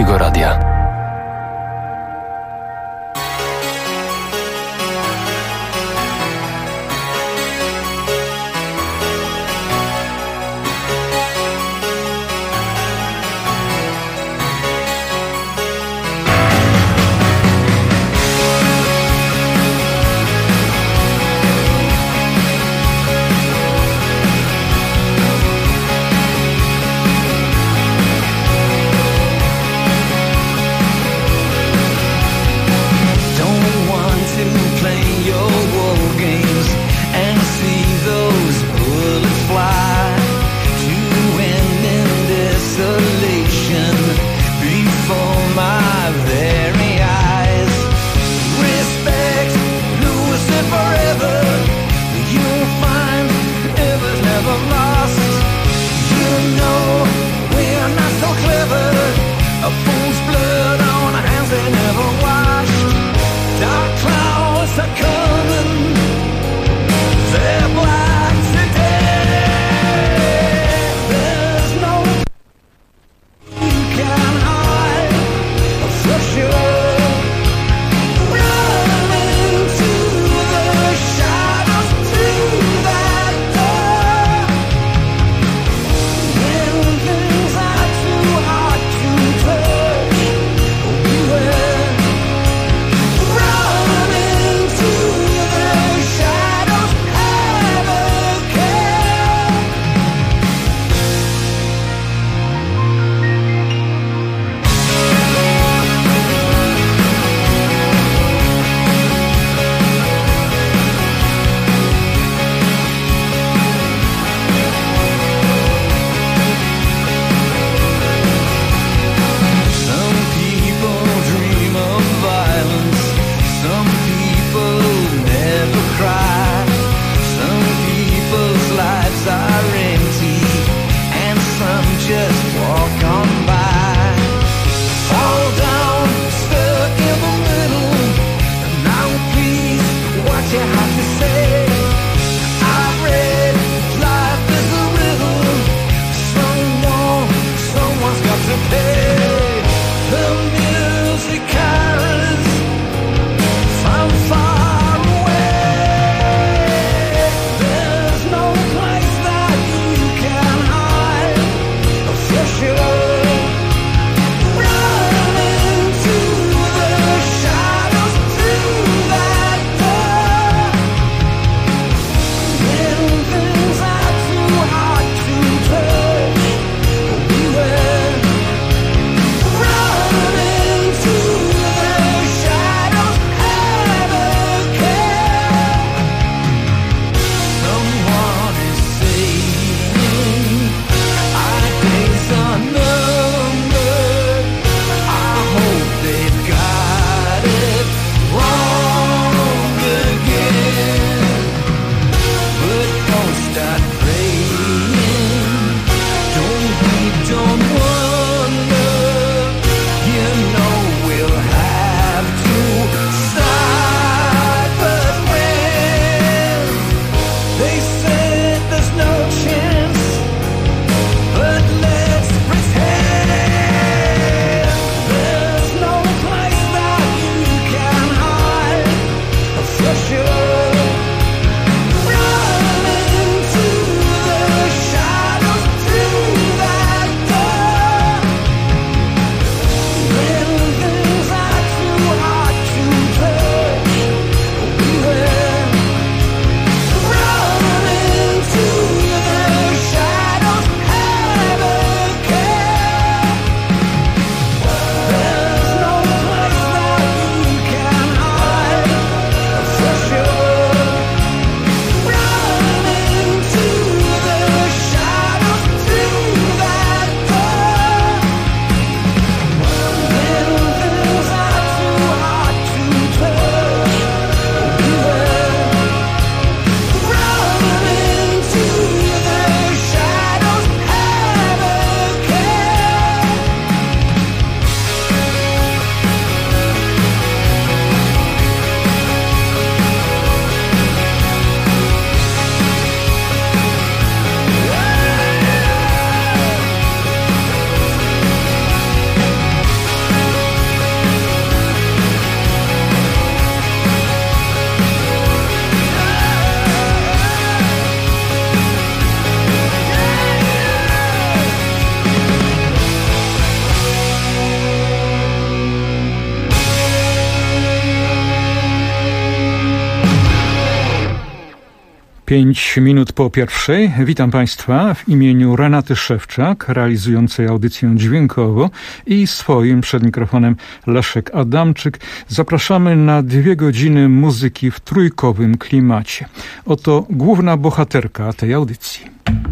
Polskiego Radia. 5 minut po pierwszej. Witam Państwa w imieniu Renaty Szewczak, realizującej audycję dźwiękowo, i swoim przed mikrofonem Leszek Adamczyk. Zapraszamy na 2 godziny muzyki w trójkowym klimacie. Oto główna bohaterka tej audycji.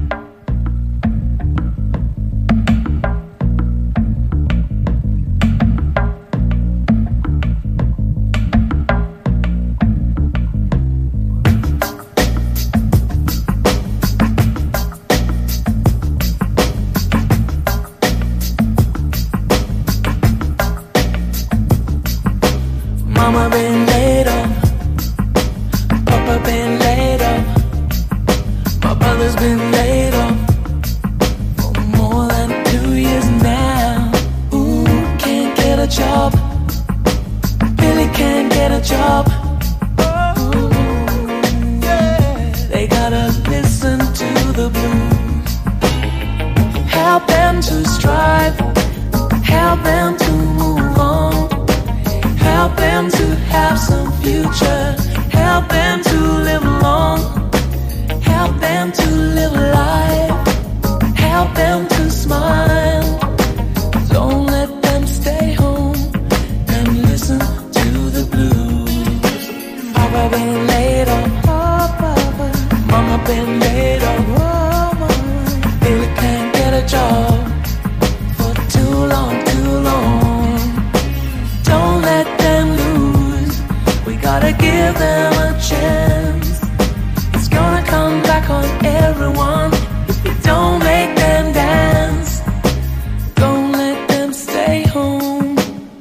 Mama been laid off, Papa been laid off, my brother's been laid off for more than 2 years now. Ooh, can't get a job, Billy can't get a job. Ooh, yeah. They gotta listen to the blues. Help them to strive, help them to move on. Help them to have some future. Help them to live long. Help them to live life. Help them to smile. Don't let them stay home and listen to the blues. Papa been laid off. Mama been laid off. Billy can't get a job for too long, too long. Don't let them lose. We gotta give them a chance. It's gonna come back on everyone if we don't make them dance. Don't let them stay home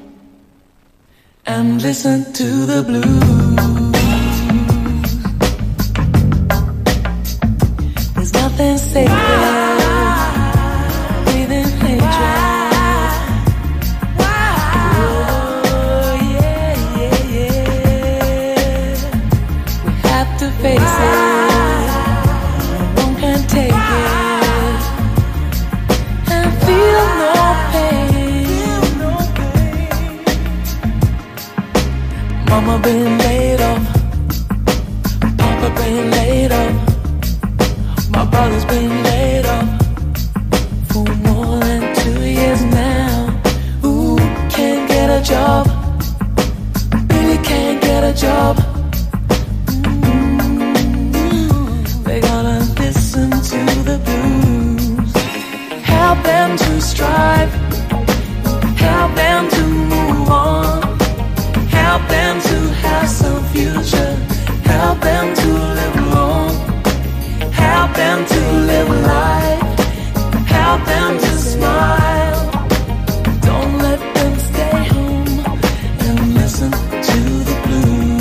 and listen to the blues. There's nothing sacred. Breathing hatred. Face it, one can take it and feel no pain. Mama been laid off, Papa been laid off, my brother's been laid off for more than 2 years now. Ooh, can't get a job, Billy can't get a job. To the blues. Help them to strive. Help them to move on. Help them to have some future. Help them to live long. Help them to live life. Help them to smile. Don't let them stay home and listen to the blues.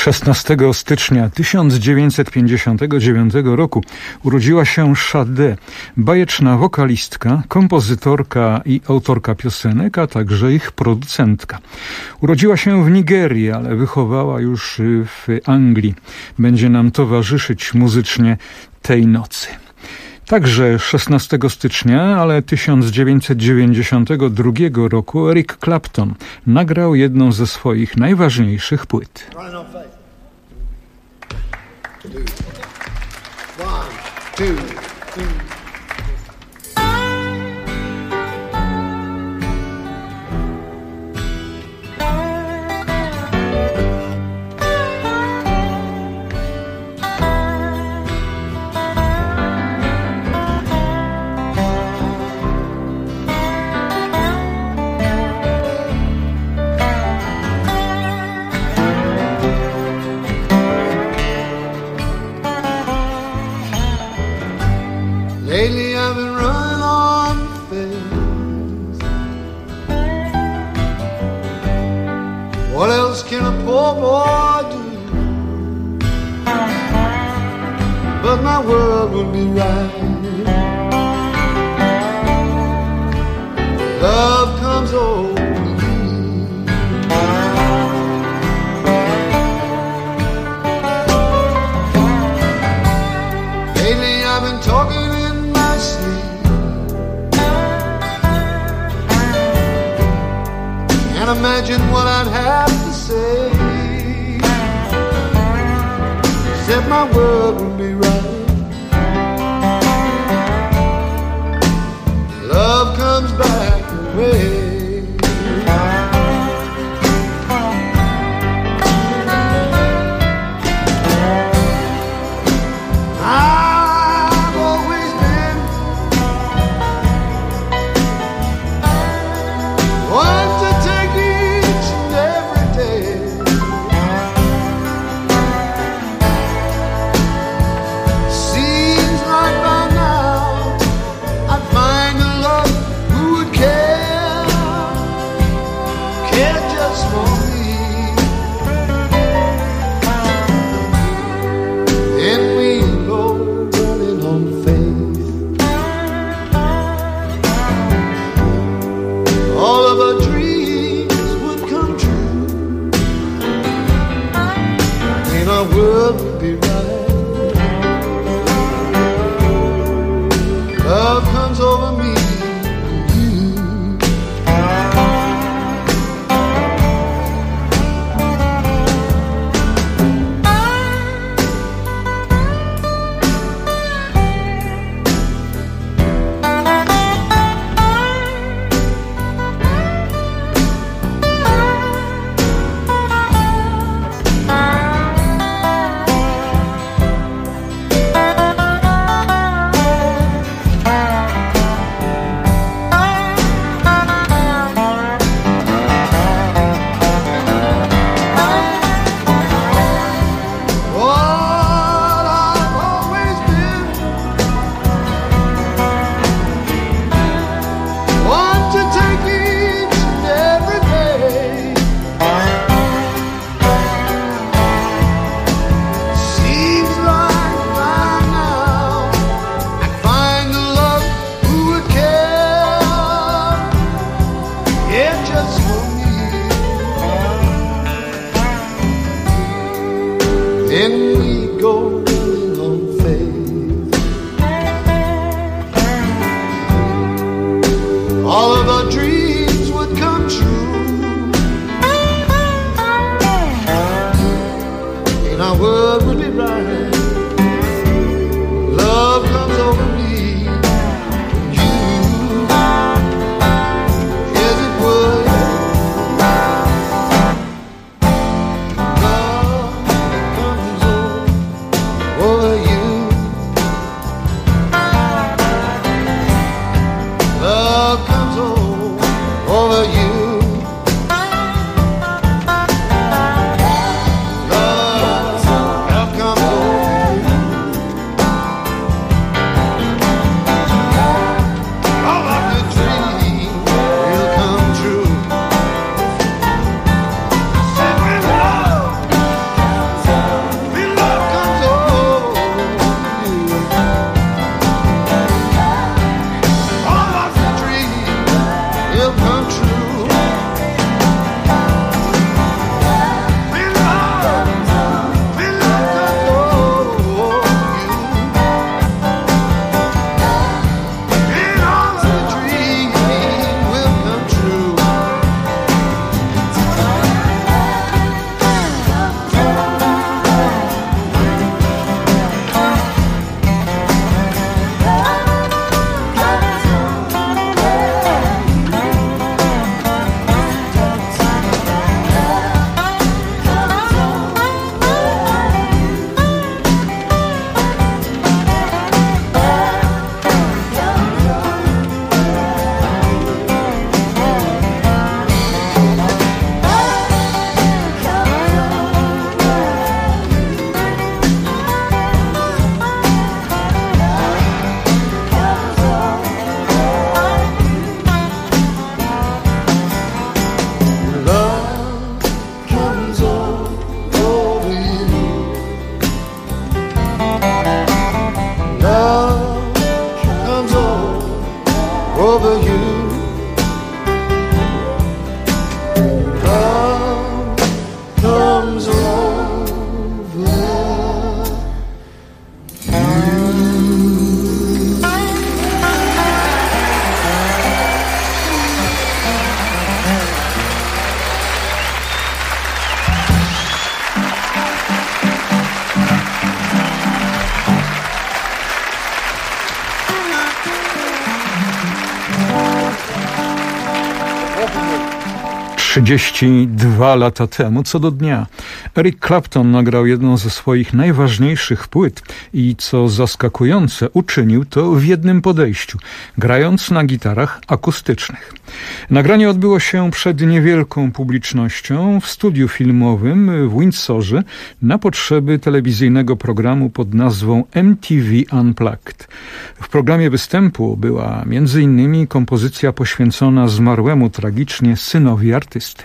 16 stycznia 1959 roku urodziła się Sade, bajeczna wokalistka, kompozytorka i autorka piosenek, a także ich producentka. Urodziła się w Nigerii, ale wychowała już w Anglii. Będzie nam towarzyszyć muzycznie tej nocy. Także 16 stycznia, ale 1992 roku Eric Clapton nagrał jedną ze swoich najważniejszych płyt. Lately I've been running on things. What else can a poor boy do? But my world will be right. Love comes over me. Lately I've been talking and imagine what I'd have to say. Said my world would be right. Love comes back away. Love comes over 32 lata temu, co do dnia, Eric Clapton nagrał jedną ze swoich najważniejszych płyt i, co zaskakujące, uczynił to w jednym podejściu, grając na gitarach akustycznych. Nagranie odbyło się przed niewielką publicznością w studiu filmowym w Windsorze na potrzeby telewizyjnego programu pod nazwą MTV Unplugged. W programie występu była m.in. kompozycja poświęcona zmarłemu tragicznie synowi artysty.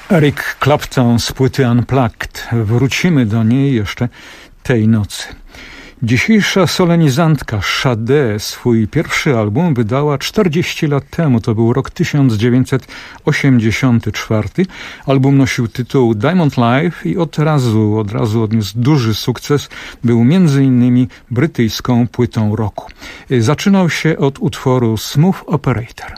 Eric Clapton z płyty Unplugged. Wrócimy do niej jeszcze tej nocy. Dzisiejsza solenizantka Sade swój pierwszy album wydała 40 lat temu. To był rok 1984. Album nosił tytuł Diamond Life i od razu odniósł duży sukces. Był m.in. brytyjską płytą roku. Zaczynał się od utworu Smooth Operator.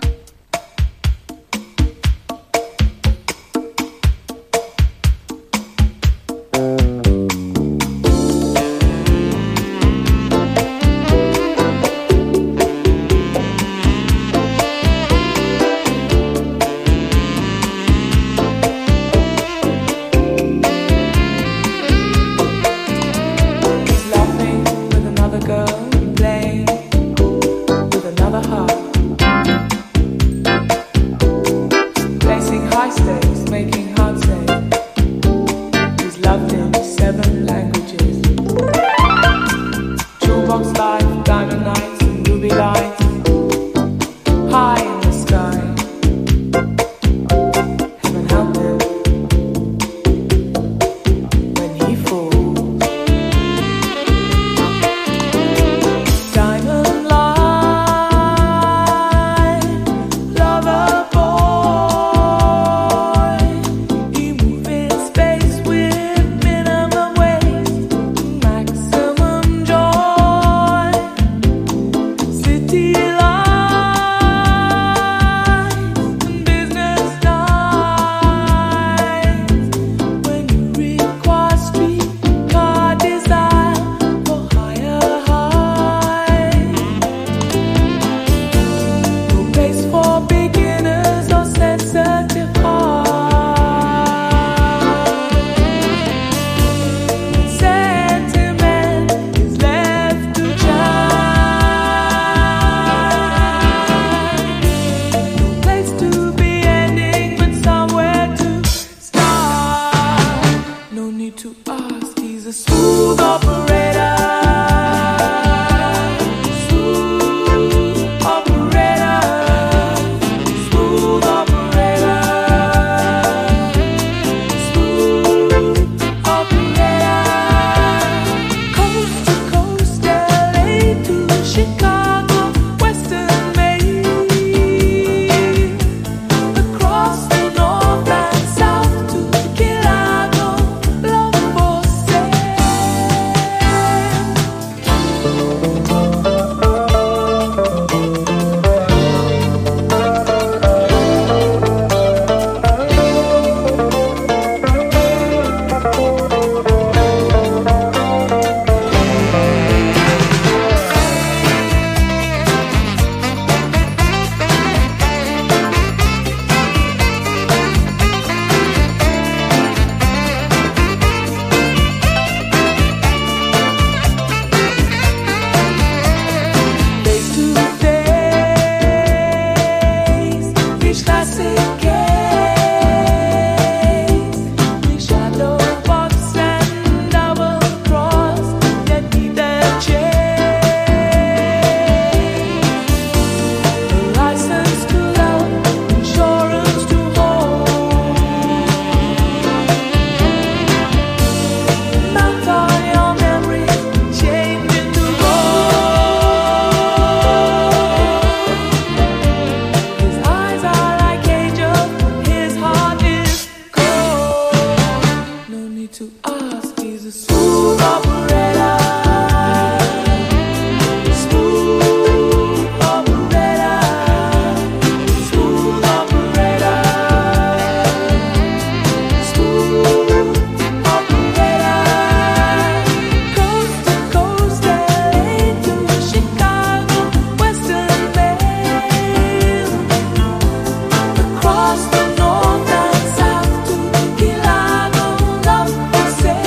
Say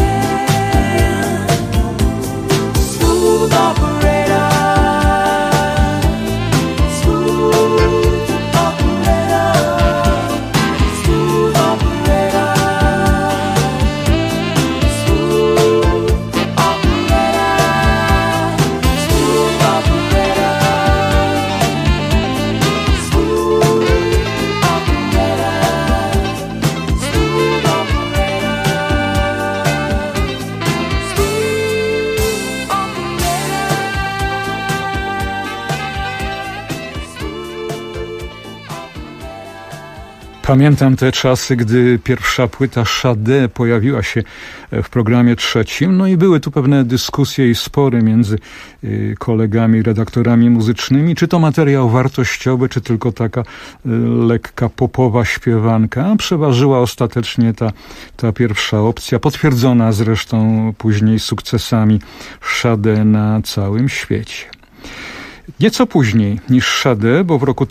Pamiętam te czasy, gdy pierwsza płyta Sade pojawiła się w programie trzecim, no i były tu pewne dyskusje i spory między kolegami, redaktorami muzycznymi, czy to materiał wartościowy, czy tylko taka lekka popowa śpiewanka. Przeważyła ostatecznie ta pierwsza opcja, potwierdzona zresztą później sukcesami Sade na całym świecie. Nieco później niż Sade, bo w roku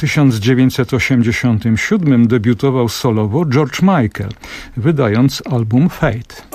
1987 debiutował solowo George Michael, wydając album Fate.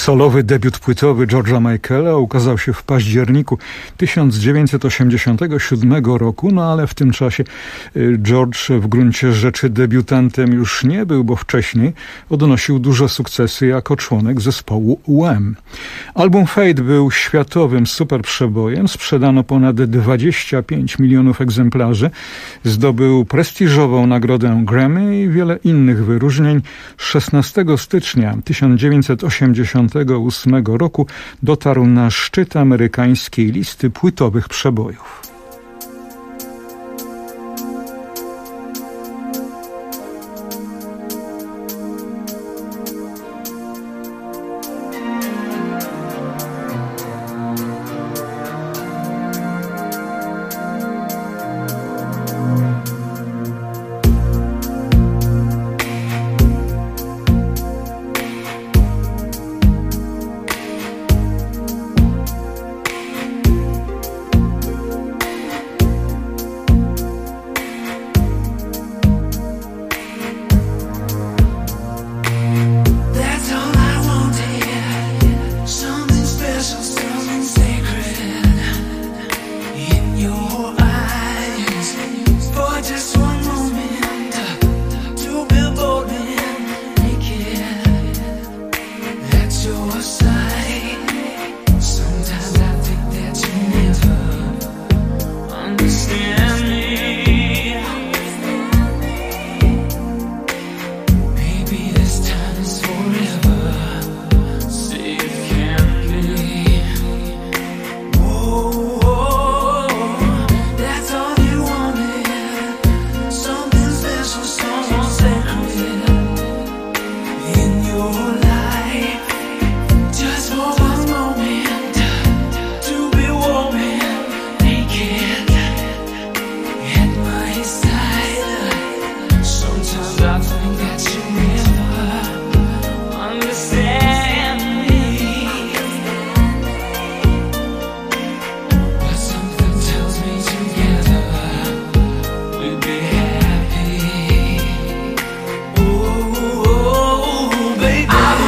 Solowy debiut płytowy George'a Michaela ukazał się w październiku 1987 roku, no ale w tym czasie George w gruncie rzeczy debiutantem już nie był, bo wcześniej odnosił duże sukcesy jako członek zespołu Wham. Album Fade był światowym super przebojem, sprzedano ponad 25 milionów egzemplarzy, zdobył prestiżową nagrodę Grammy i wiele innych wyróżnień. 16 stycznia 1988 roku dotarł na szczyt amerykańskiej listy płytowych przebojów. I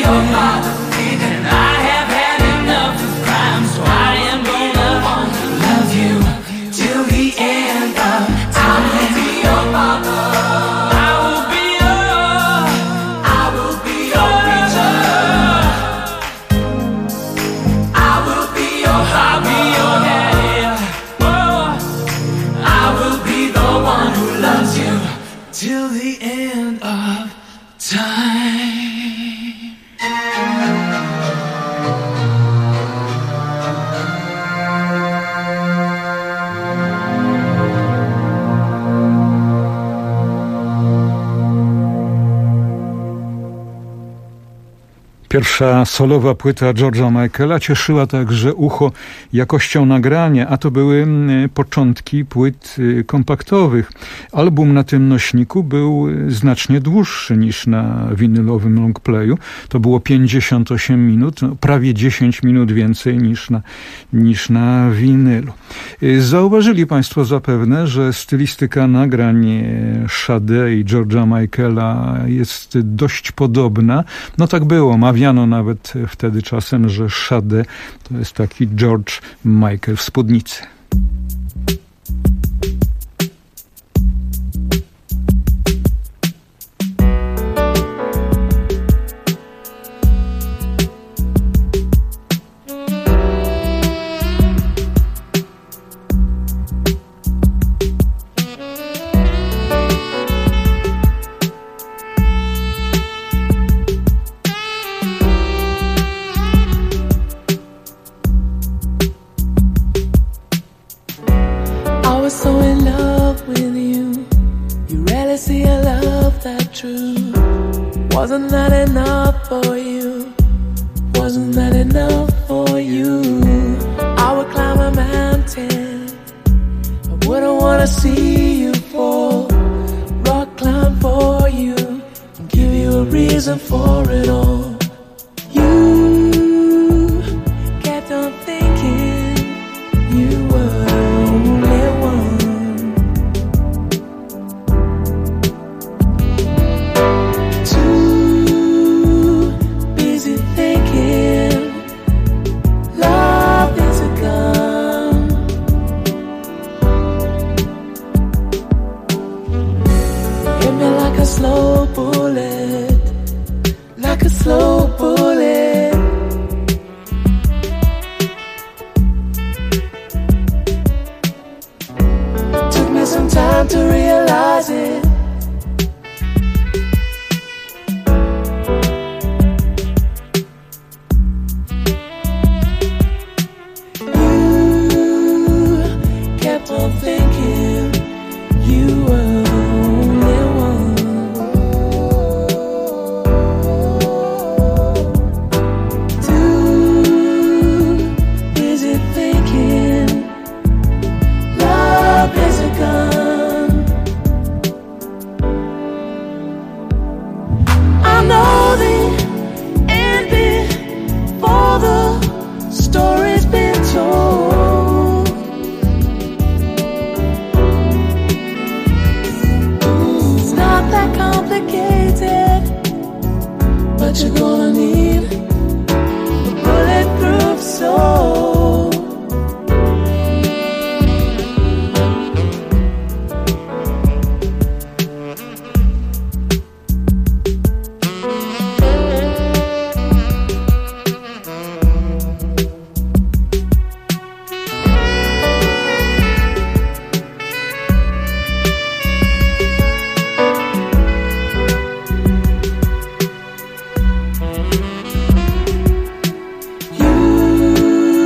your father, and I have had enough of crime, so I am gonna love you till the end of time. I will be your father. I will be your preacher. I will be your daddy. Oh, I will be the one who loves you till the end of time. Pierwsza solowa płyta George'a Michaela cieszyła także ucho jakością nagrania, a to były początki płyt kompaktowych. Album na tym nośniku był znacznie dłuższy niż na winylowym longplayu. To było 58 minut, prawie 10 minut więcej niż na winylu. Zauważyli Państwo zapewne, że stylistyka nagrań Sade i George'a Michaela jest dość podobna. No tak było, mawiano nawet wtedy czasem, że Sade to jest taki George Michael w spódnicy. Wasn't that enough for you? Wasn't that enough for you? I would climb a mountain, I wouldn't wanna see you fall. Rock climb for you, and give you a reason for it all. You kept on thinking you were the only one. Slow bullet, like a slow bullet. Took me some time to realize it. You kept on thinking you were the only one. But you're gonna need a bulletproof soul. You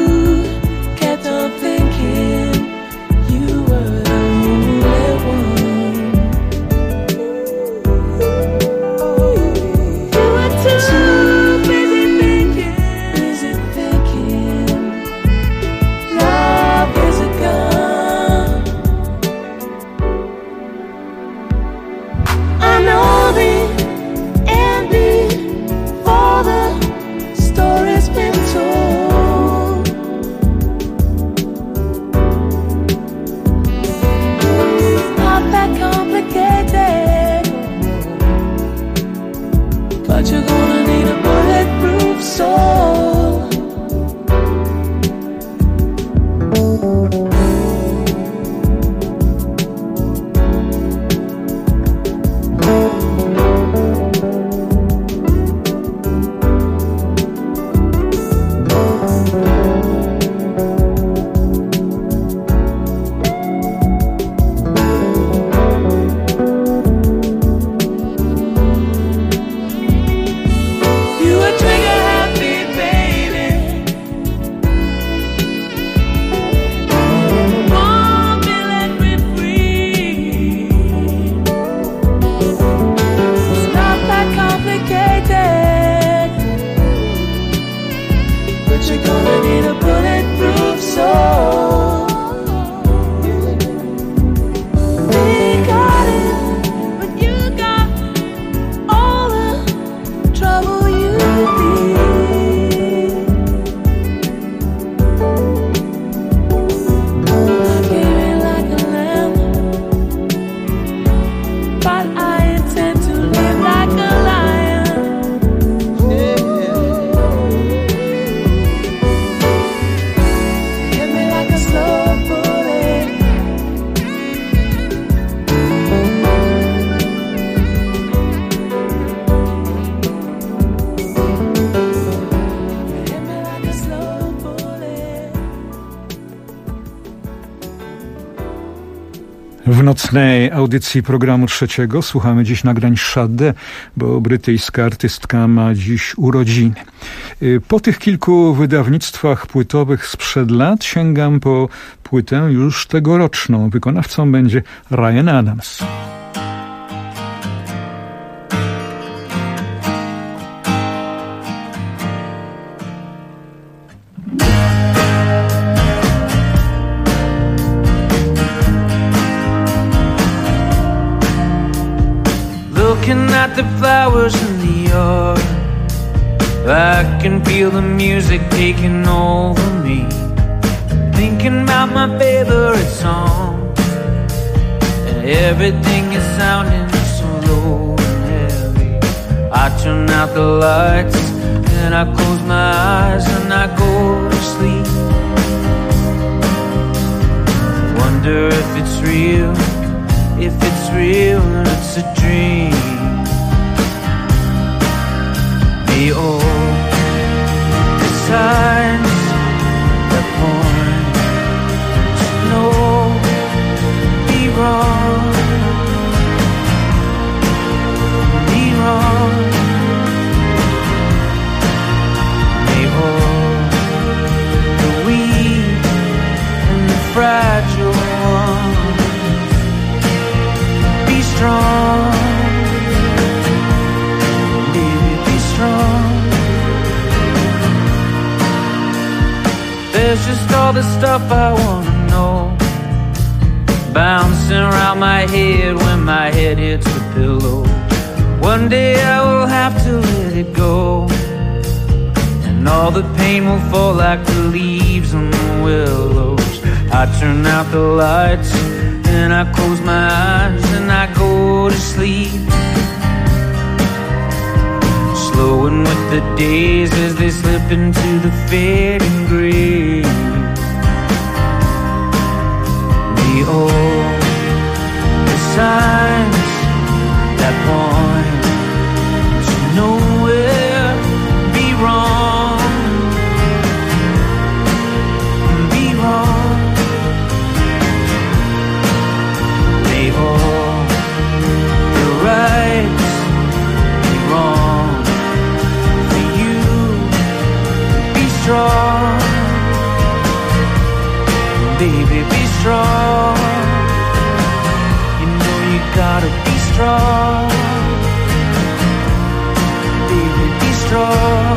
W nocnej audycji programu trzeciego słuchamy dziś nagrań Sade, bo brytyjska artystka ma dziś urodziny. Po tych kilku wydawnictwach płytowych sprzed lat sięgam po płytę już tegoroczną. Wykonawcą będzie Ryan Adams. Looking at the flowers in the yard, I can feel the music taking over me. Thinking about my favorite song, and everything is sounding so low and heavy. I turn out the lights and I close my eyes and I go to sleep. Wonder if it's real, if it's real and it's a dream. Behold the signs that point to no be wrong, be wrong. Behold the weak and the fragile ones. Be strong, baby, be strong. There's just all the stuff I wanna know, bouncing around my head when my head hits the pillow. One day I will have to let it go, and all the pain will fall like the leaves on the willows. I turn out the lights and I close my eyes and I go to sleep, slowing with the days as they slip into the fading grave. Behold the signs that point to nowhere. Be wrong, be wrong. Behold the right, be wrong. For you, be strong, baby, be strong. You know you gotta be strong, baby, be strong.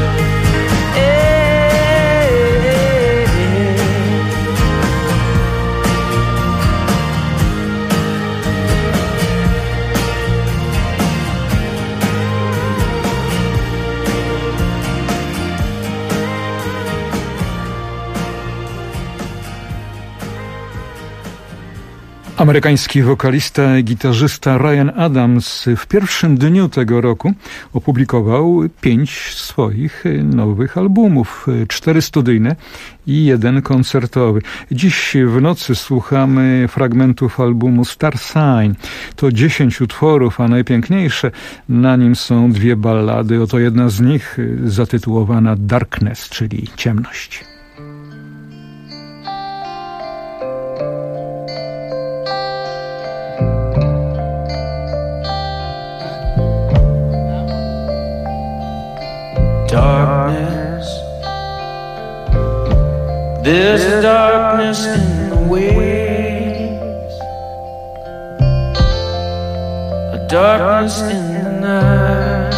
Amerykański wokalista i gitarzysta Ryan Adams w pierwszym dniu tego roku opublikował 5 swoich nowych albumów, 4 studyjne i 1 koncertowy. Dziś w nocy słuchamy fragmentów albumu Star Sign. To 10 utworów, a najpiękniejsze na nim są 2 ballady. Oto jedna z nich zatytułowana Darkness, czyli ciemność. Darkness, there's darkness in the waves, a darkness in the night,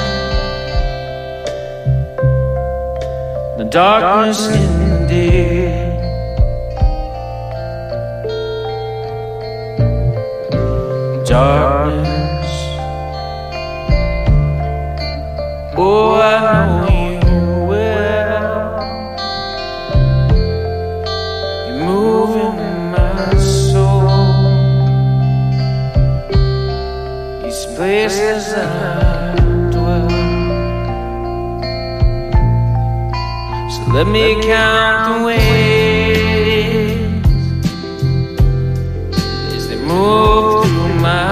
the darkness in the day. Darkness, oh, I know you. Places I dwell, so let me count the ways as they move through my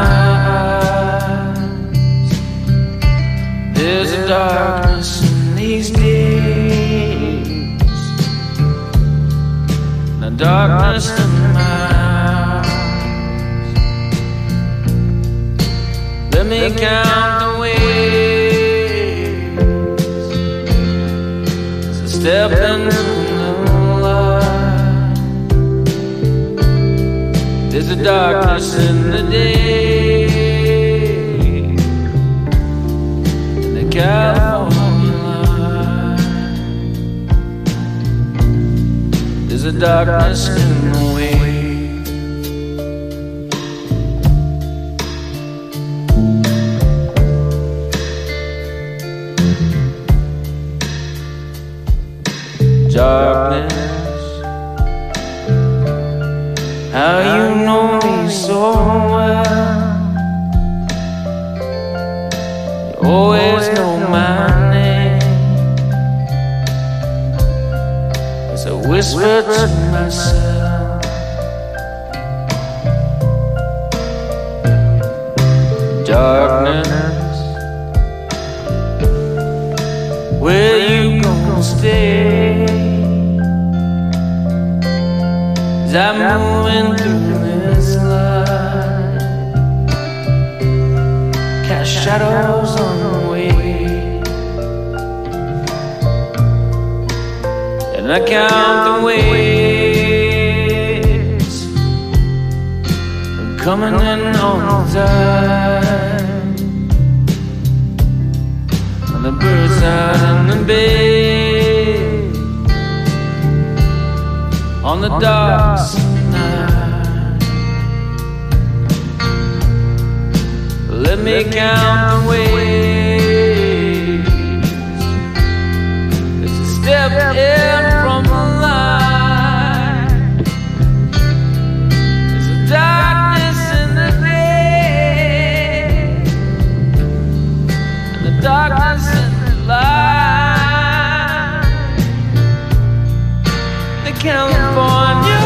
eyes. There's a darkness in these days, a darkness in my eyes. me count the ways. So step into the light. There's a darkness in the day, in the California light. There's a darkness in the way. Darkness, how you know me so well. You always know my name, as I whisper to myself. Darkness, where you gonna stay? I'm moving through this light, cast shadows on the way, and I count the ways I'm coming in on time, and the birds out in the bay, on the dark night. Let me count the ways as you step in from the light. There's a darkness in the day, and the darkness in the light. The California.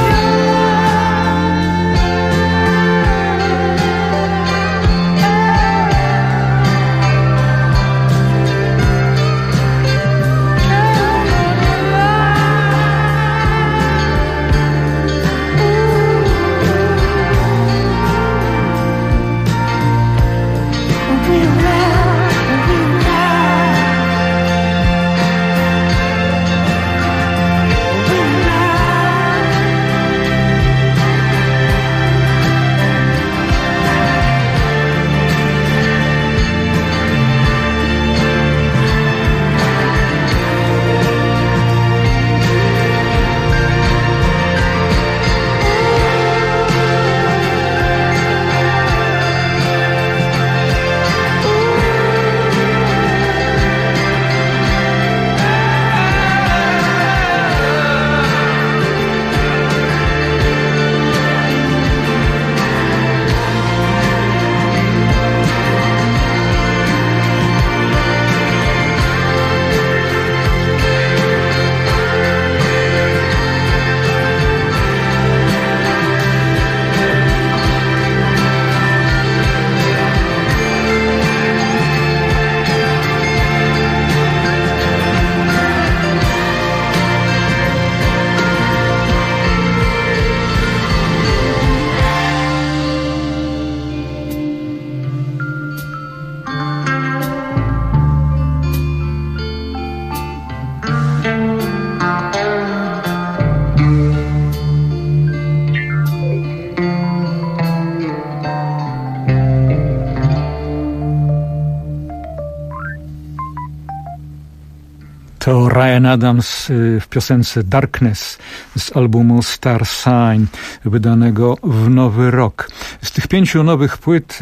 To Ryan Adams w piosence Darkness z albumu Star Sign, wydanego w nowy rok. Z tych 5 nowych płyt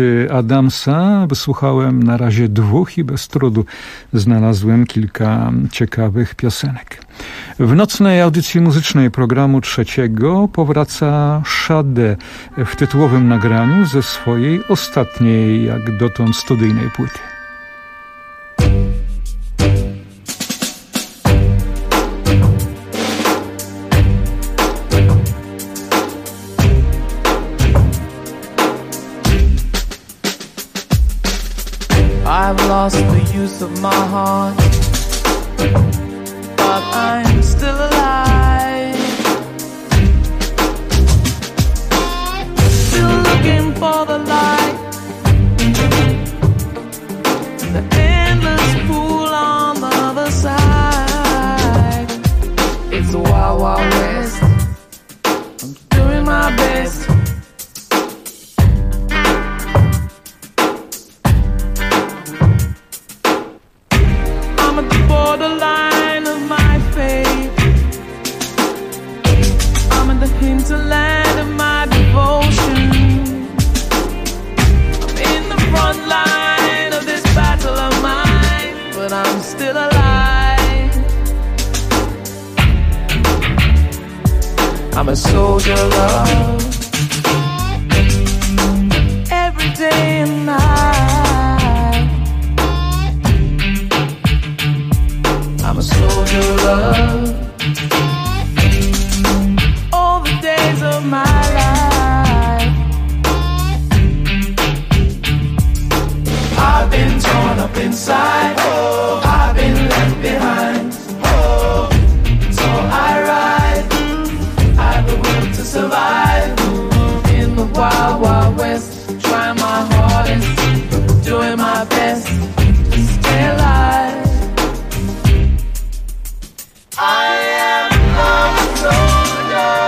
Adamsa wysłuchałem na razie 2 i bez trudu znalazłem kilka ciekawych piosenek. W nocnej audycji muzycznej programu 3 powraca Sade w tytułowym nagraniu ze swojej ostatniej jak dotąd studyjnej płyty. I've lost the use of my heart, but I'm still alive. Still looking for the light, borderline of my fate. I'm in the hinterland of my devotion. I'm in the front line of this battle of mine, but I'm still alive. I'm a soldier of love. Every day and night, I'm a soldier of love. All the days of my life, I've been torn up inside, oh, I've been left behind, oh, so I ride, I've the will to survive in the wild, wild west. Trying my hardest, doing my best to stay alive. I am not a soldier.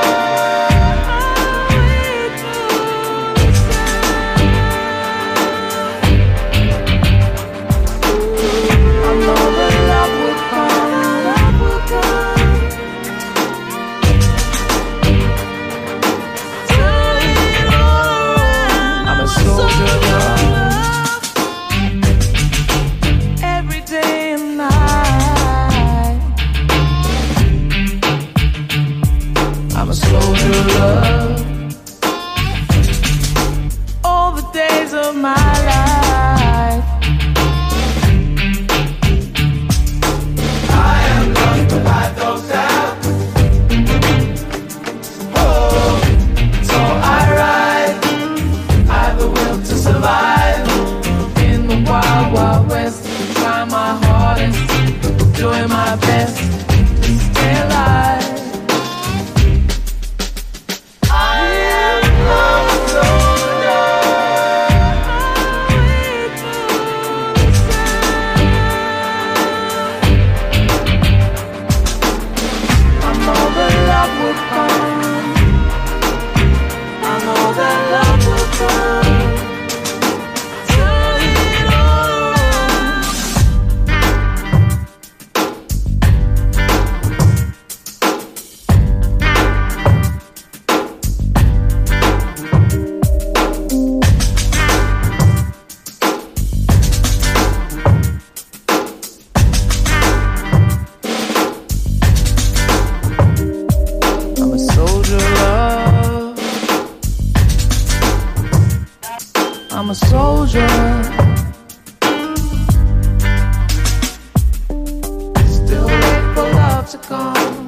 I know that love will come, love will come. Turn it all around. I'm a soldier of love. Every day and night, I'm a soldier of love. All the days of my life, I am lost but I don't doubt. Oh, so I ride, I've the will to survive in the wild, wild west. Trying my hardest, doing my best to stay alive. I am not a soldier. I know that love will come. I know that love will come. Turn it all around. I'm a soldier of love. I'm a soldier. Still wait for love to come.